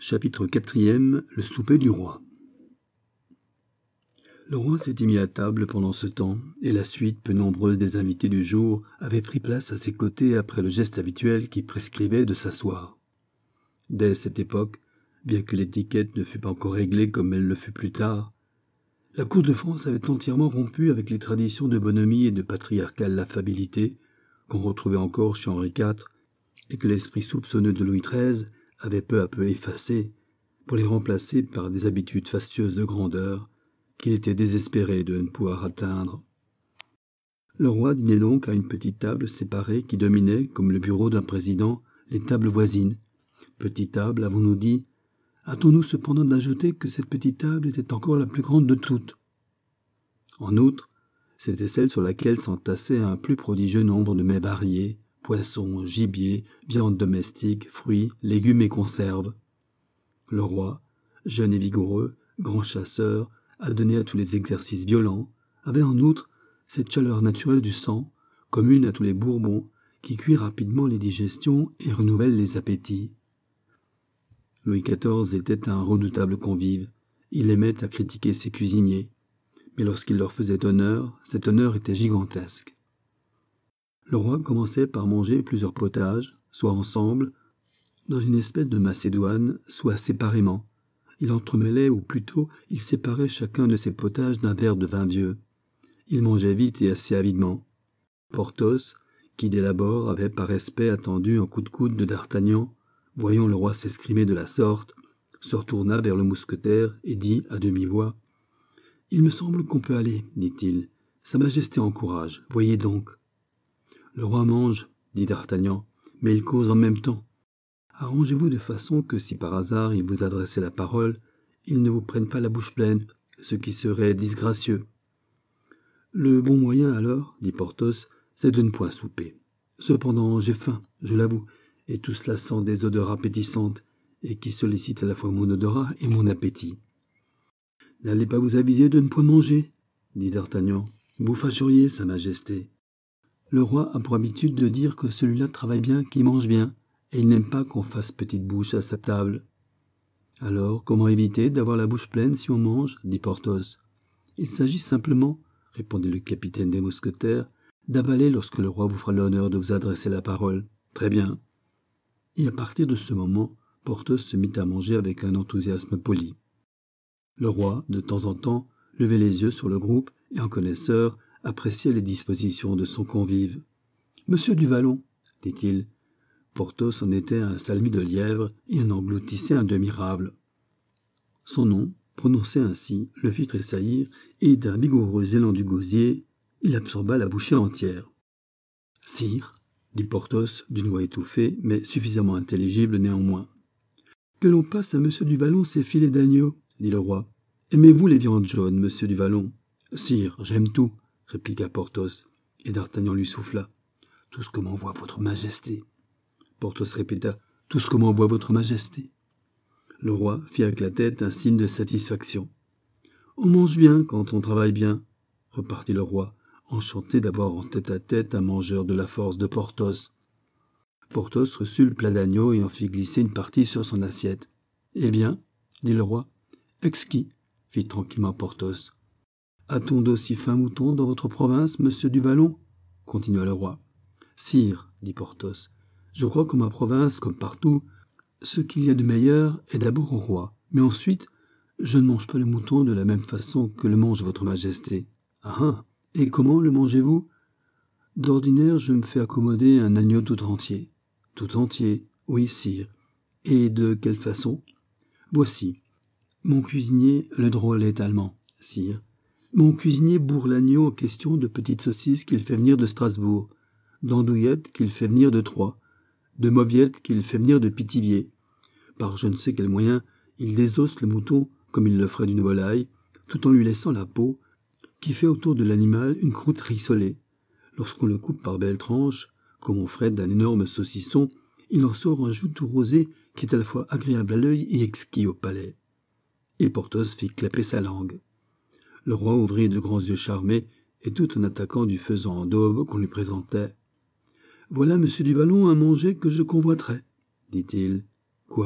Chapitre 4e. Le souper du roi. Le roi s'était mis à table pendant ce temps, et la suite peu nombreuse des invités du jour avait pris place à ses côtés après le geste habituel qui prescrivait de s'asseoir. Dès cette époque, bien que l'étiquette ne fût pas encore réglée comme elle le fut plus tard, la cour de France avait entièrement rompu avec les traditions de bonhomie et de patriarcale affabilité qu'on retrouvait encore chez Henri IV et que l'esprit soupçonneux de Louis XIII avait peu à peu effacé pour les remplacer par des habitudes fastueuses de grandeur qu'il était désespéré de ne pouvoir atteindre. Le roi dînait donc à une petite table séparée qui dominait, comme le bureau d'un président, les tables voisines. Petite table, avons-nous dit. Hâtons-nous cependant d'ajouter que cette petite table était encore la plus grande de toutes. En outre, c'était celle sur laquelle s'entassaient un plus prodigieux nombre de mets variés, poissons, gibier, viande domestique, fruits, légumes et conserves. Le roi, jeune et vigoureux, grand chasseur, adonné à tous les exercices violents, avait en outre cette chaleur naturelle du sang, commune à tous les Bourbons, qui cuit rapidement les digestions et renouvelle les appétits. Louis XIV était un redoutable convive. Il aimait à critiquer ses cuisiniers, mais lorsqu'il leur faisait honneur, cet honneur était gigantesque. Le roi commençait par manger plusieurs potages, soit ensemble, dans une espèce de macédoine, soit séparément. Il entremêlait, ou plutôt, il séparait chacun de ses potages d'un verre de vin vieux. Il mangeait vite et assez avidement. Porthos, qui dès l'abord avait par respect attendu un coup de coude de d'Artagnan, voyant le roi s'escrimer de la sorte, se retourna vers le mousquetaire et dit à demi-voix : « Il me semble qu'on peut aller, dit-il. Sa Majesté encourage. Voyez donc. » Le roi mange, dit d'Artagnan, mais il cause en même temps. Arrangez-vous de façon que si par hasard il vous adressait la parole, il ne vous prenne pas la bouche pleine, ce qui serait disgracieux. Le bon moyen alors, dit Porthos, c'est de ne point souper. Cependant, j'ai faim, je l'avoue, et tout cela sent des odeurs appétissantes, et qui sollicitent à la fois mon odorat et mon appétit. N'allez pas vous aviser de ne point manger, dit d'Artagnan. Vous fâcheriez, Sa Majesté. Le roi a pour habitude de dire que celui-là travaille bien, qui mange bien, et il n'aime pas qu'on fasse petite bouche à sa table. Alors, comment éviter d'avoir la bouche pleine si on mange, dit Porthos. Il s'agit simplement, répondit le capitaine des mousquetaires, d'avaler lorsque le roi vous fera l'honneur de vous adresser la parole. Très bien. Et à partir de ce moment, Porthos se mit à manger avec un enthousiasme poli. Le roi, de temps en temps, levait les yeux sur le groupe et, en connaisseur, appréciait les dispositions de son convive. « Monsieur du Vallon, dit-il. » Porthos en était un salmi de lièvre et en engloutissait un demi-rable. Son nom, prononcé ainsi, le fit tressaillir et, d'un vigoureux élan du gosier, il absorba la bouchée entière. « Sire, dit Porthos d'une voix étouffée, mais suffisamment intelligible néanmoins. « Que l'on passe à monsieur du Vallon ses filets d'agneau, dit le roi. Aimez-vous les viandes jaunes, monsieur du Vallon? Sire, j'aime tout, répliqua Porthos, et d'Artagnan lui souffla. Tout ce que m'envoie votre majesté. Porthos répéta, tout ce que m'envoie votre majesté. Le roi fit avec la tête un signe de satisfaction. On mange bien quand on travaille bien, repartit le roi, enchanté d'avoir en tête-à-tête un mangeur de la force de Porthos. Porthos reçut le plat d'agneau et en fit glisser une partie sur son assiette. Eh bien, dit le roi. Exquis, fit tranquillement Porthos. A-t-on d'aussi fins moutons dans votre province, monsieur du Vallon? Continua le roi. Sire, dit Porthos, je crois qu'en ma province, comme partout, ce qu'il y a de meilleur est d'abord au roi, mais ensuite, je ne mange pas le mouton de la même façon que le mange votre majesté. Ah, et comment le mangez-vous? D'ordinaire, je me fais accommoder un agneau tout entier. Tout entier, oui, sire. Et de quelle façon? Voici. Mon cuisinier, le drôle allemand, sire. Mon cuisinier bourre l'agneau en question de petites saucisses qu'il fait venir de Strasbourg, d'andouillettes qu'il fait venir de Troyes, de mauviettes qu'il fait venir de Pithiviers. Par je ne sais quel moyen, il désosse le mouton comme il le ferait d'une volaille, tout en lui laissant la peau, qui fait autour de l'animal une croûte rissolée. Lorsqu'on le coupe par belles tranches, comme on ferait d'un énorme saucisson, il en sort un jus tout rosé qui est à la fois agréable à l'œil et exquis au palais. Et Porthos fit clapper sa langue. Le roi ouvrit de grands yeux charmés, et tout en attaquant du faisan en daube qu'on lui présentait. « Voilà, monsieur du Vallon, un manger que je convoiterais, dit-il. « Quoi ?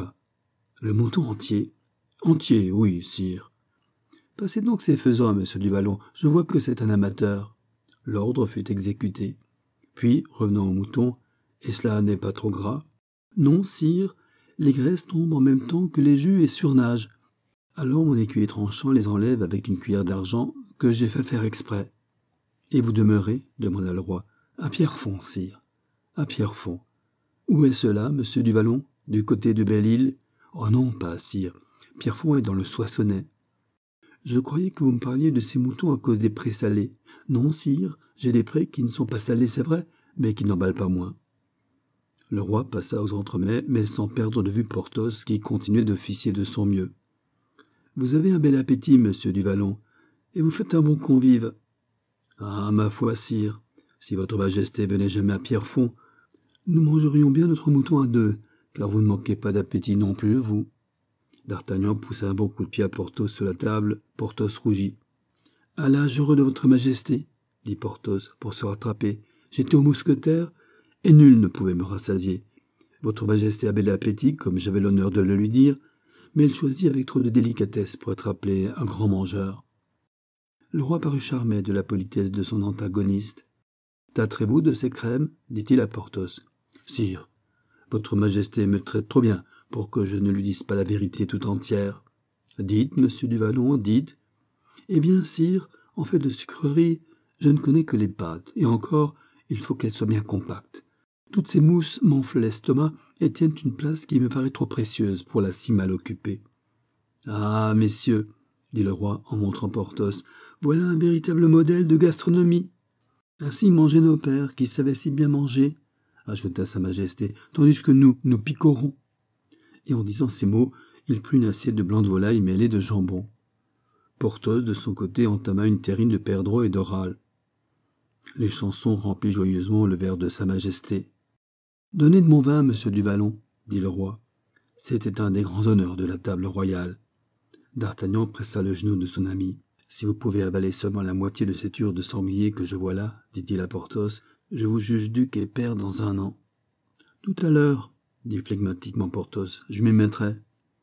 Le mouton entier? Entier, oui, sire. Passez donc ces faisans à monsieur du Vallon, je vois que c'est un amateur. L'ordre fut exécuté. Puis, revenant au mouton, et cela n'est pas trop gras? Non, sire, les graisses tombent en même temps que les jus et surnagent. Alors mon écuyer tranchant les enlève avec une cuillère d'argent que j'ai fait faire exprès. Et vous demeurez, demanda le roi, à Pierrefonds, sire. À Pierrefonds. Où est cela, monsieur du Vallon? Du côté de Belle-Île? Oh non, pas, sire. Pierrefonds est dans le Soissonnais. Je croyais que vous me parliez de ces moutons à cause des prés salés. Non, sire, j'ai des prés qui ne sont pas salés, c'est vrai, mais qui n'emballent pas moins. Le roi passa aux entremets, mais sans perdre de vue Porthos, qui continuait d'officier de son mieux. Vous avez un bel appétit, monsieur du Vallon, et vous faites un bon convive. Ah, ma foi, sire, si votre majesté venait jamais à Pierrefonds, nous mangerions bien notre mouton à deux, car vous ne manquez pas d'appétit non plus, vous. D'Artagnan poussa un bon coup de pied à Porthos sur la table. Porthos rougit. « À l'âge heureux de votre majesté, dit Porthos pour se rattraper. J'étais au mousquetaire, et nul ne pouvait me rassasier. Votre majesté a bel appétit, comme j'avais l'honneur de le lui dire, mais elle choisit avec trop de délicatesse pour être appelé un grand mangeur. » Le roi parut charmé de la politesse de son antagoniste. « Tâterez-vous de ces crèmes » dit-il à Porthos. « Sire, votre majesté me traite trop bien pour que je ne lui dise pas la vérité tout entière. »« Dites, monsieur du Vallon, dites. »« Eh bien, sire, en fait de sucrerie, je ne connais que les pâtes, et encore, il faut qu'elles soient bien compactes. Toutes ces mousses m'enflent l'estomac et tiennent une place qui me paraît trop précieuse pour la si mal occupée. »« Ah, messieurs, dit le roi en montrant Porthos, voilà un véritable modèle de gastronomie. Ainsi mangeaient nos pères, qui savaient si bien manger, ajouta sa majesté, tandis que nous picorons. Et en disant ces mots, il prit une assiette de blanc de volaille mêlée de jambon. Porthos, de son côté, entama une terrine de perdreau et d'oral. Les chansons remplit joyeusement le verre de sa majesté. « Donnez de mon vin, monsieur du Vallon, dit le roi. C'était un des grands honneurs de la table royale. D'Artagnan pressa le genou de son ami. « Si vous pouvez avaler seulement la moitié de cette hure de sanglier que je vois là, dit-il à Porthos, je vous juge duc et pair dans un an. »« Tout à l'heure, dit flegmatiquement Porthos, je m'y mettrai. »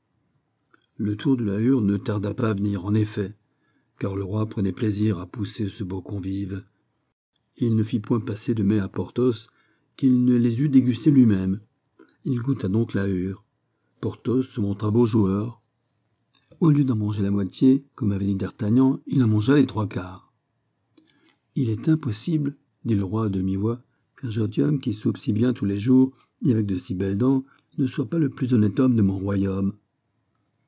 Le tour de la hure ne tarda pas à venir, en effet, car le roi prenait plaisir à pousser ce beau convive. Il ne fit point passer de mets à Porthos qu'il ne les eût dégustés lui-même. Il goûta donc la hure. Porthos se montra beau joueur. Au lieu d'en manger la moitié, comme avait dit d'Artagnan, il en mangea les 3/4. « Il est impossible, dit le roi à demi-voix, qu'un gentilhomme qui soupe si bien tous les jours et avec de si belles dents ne soit pas le plus honnête homme de mon royaume. »« Entendez-vous »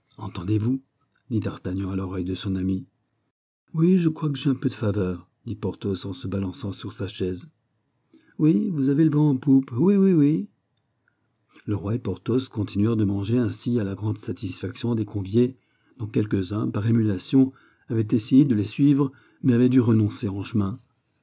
dit d'Artagnan à l'oreille de son ami. « Oui, je crois que j'ai un peu de faveur, » dit Porthos en se balançant sur sa chaise. « Oui, vous avez le vent en poupe, oui. » Le roi et Porthos continuèrent de manger ainsi à la grande satisfaction des conviés, dont quelques-uns, par émulation, avaient essayé de les suivre, mais avaient dû renoncer en chemin.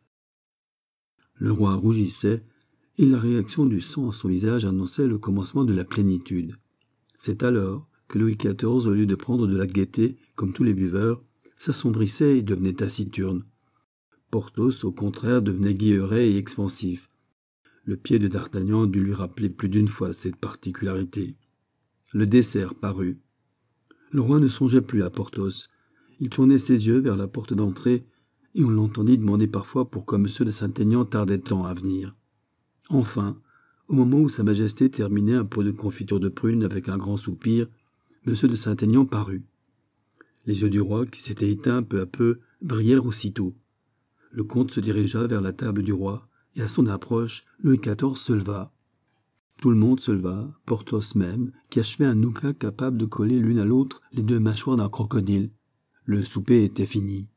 Le roi rougissait, et la réaction du sang à son visage annonçait le commencement de la plénitude. C'est alors que Louis XIV, au lieu de prendre de la gaieté, comme tous les buveurs, s'assombrissait et devenait taciturne. Porthos, au contraire, devenait guilleret et expansif. Le pied de d'Artagnan dut lui rappeler plus d'une fois cette particularité. Le dessert parut. Le roi ne songeait plus à Porthos. Il tournait ses yeux vers la porte d'entrée, et on l'entendit demander parfois pourquoi M. de Saint-Aignan tardait tant à venir. Enfin, au moment où sa majesté terminait un pot de confiture de prunes avec un grand soupir, M. de Saint-Aignan parut. Les yeux du roi, qui s'étaient éteints peu à peu, brillèrent aussitôt. Le comte se dirigea vers la table du roi, et à son approche, Louis XIV se leva. Tout le monde se leva, Porthos même, qui achevait un nougat capable de coller l'une à l'autre les deux mâchoires d'un crocodile. Le souper était fini.